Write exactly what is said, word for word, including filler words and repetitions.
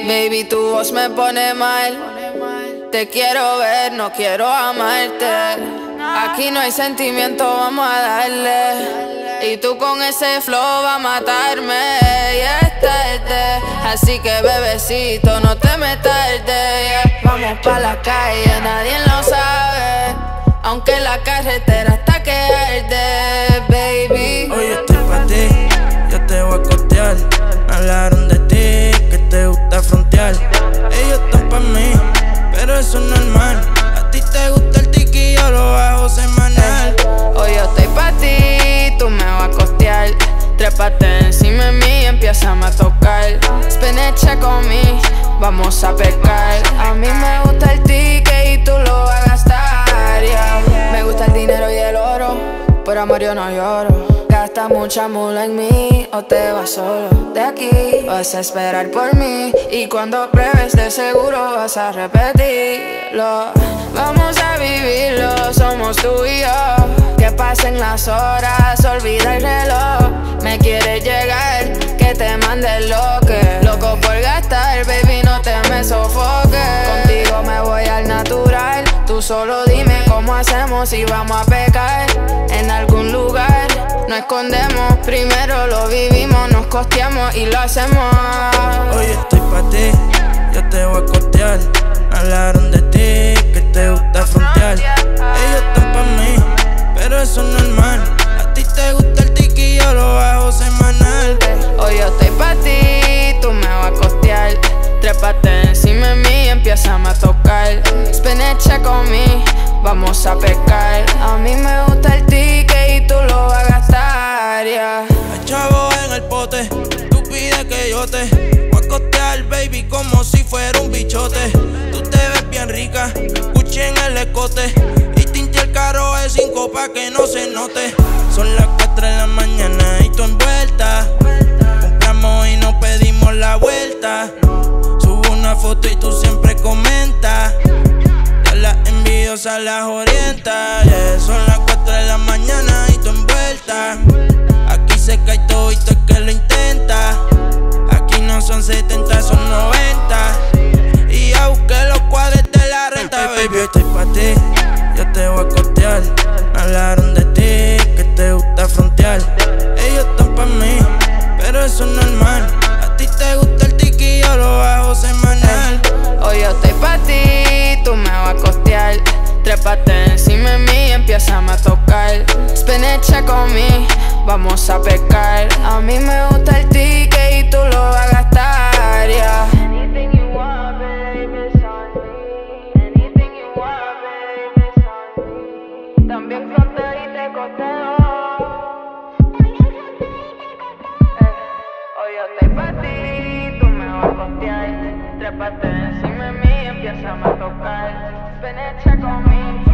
Baby, tu voz me pone mal. Te quiero ver, no quiero amarte. Aquí no hay sentimiento, vamos a darle. Y tú con ese flow vas a matarme. Y es tarde, así que bebecito, no te me tardes, yeah. Vamos pa' la calle, nadie lo sabe, aunque la carretera está que arde, baby. Hoy estoy pa' ti, yo te voy a costear. Me hablaron de ti, que te gusta frontear. Ellos están pa' mí, pero eso es normal. A ti te gusta el tiki, yo lo hago semanal. Hoy yo estoy pa' ti, tú me vas a costear. Trépate encima de mí y empiezame a tocar. Spinach con mí, vamos a pescar. A mí me gusta el ticket y tú lo vas a gastar, yeah. Me gusta el dinero y el oro, por amor yo no lloro. Gasta mucha mula en mí o te vas solo de aquí. Vas a esperar por mí y cuando pruebes de seguro vas a repetirlo. Vamos a vivirlo, somos tú y yo. Que pasen las horas, olvida el reloj. Me quieres llegar, que te mande el loque. Loco por gastar, baby, no te me sofoques. Contigo me voy al natural. Tú solo dime cómo hacemos y vamos a pecar en algún lugar. No escondemos, primero lo vivimos, nos costeamos y lo hacemos. Hoy estoy pa' ti, yo te voy a costear. Me hablaron de ti, que te gusta frontear. Ellos están pa' mí, pero eso es normal. A ti te gusta el tiki, yo lo hago semanal. Hoy yo estoy pa' ti, tú me vas a costear. Trépate encima de mí y empiezame a tocar. Spinach con mí, vamos a pescar. A mí me gusta el ticket y tú lo vas a gastar, yeah. Hay chavo en el pote, tú pides que yo te voy a costear, baby, como si fuera un bichote. Tú te ves bien rica, Gucci en el escote, y tinte el carro de cinco pa' que no se note. Son las cuatro de la mañana y tú envuelta. Compramos y nos pedimos la vuelta. Subo una foto y tú siempre comentas. Ya las envidiosas las orientas, yeah. Son las cuatro de la mañana y tú envuelta. Aquí se cae todo y todo el que lo intenta. Aquí no son setenta, son noventa. Y ya busqué los cuadres de la renta, baby. Yo estoy pa' ti, yo te voy a costear. Me hablaron de ti, que te gusta frontear. Ellos están pa' mí, pero eso es normal. A ti te gusta el tiki, yo lo hago semanal. Hoy yo estoy pa' ti, tú me vas a costear. Trépate encima de mí y empiezame a tocar. Spinach con mí, vamos a pescar. A mí me gusta el ticket y tú lo vas a gastar, yeah. Anything you want, baby, it's on me. Anything you want, baby, it's on me. También fronteo y te costeo. Hoy yo estoy pa' ti, tú me vas a costear. Trépate encima de mí y empiezame a tocar. Spinach con mí.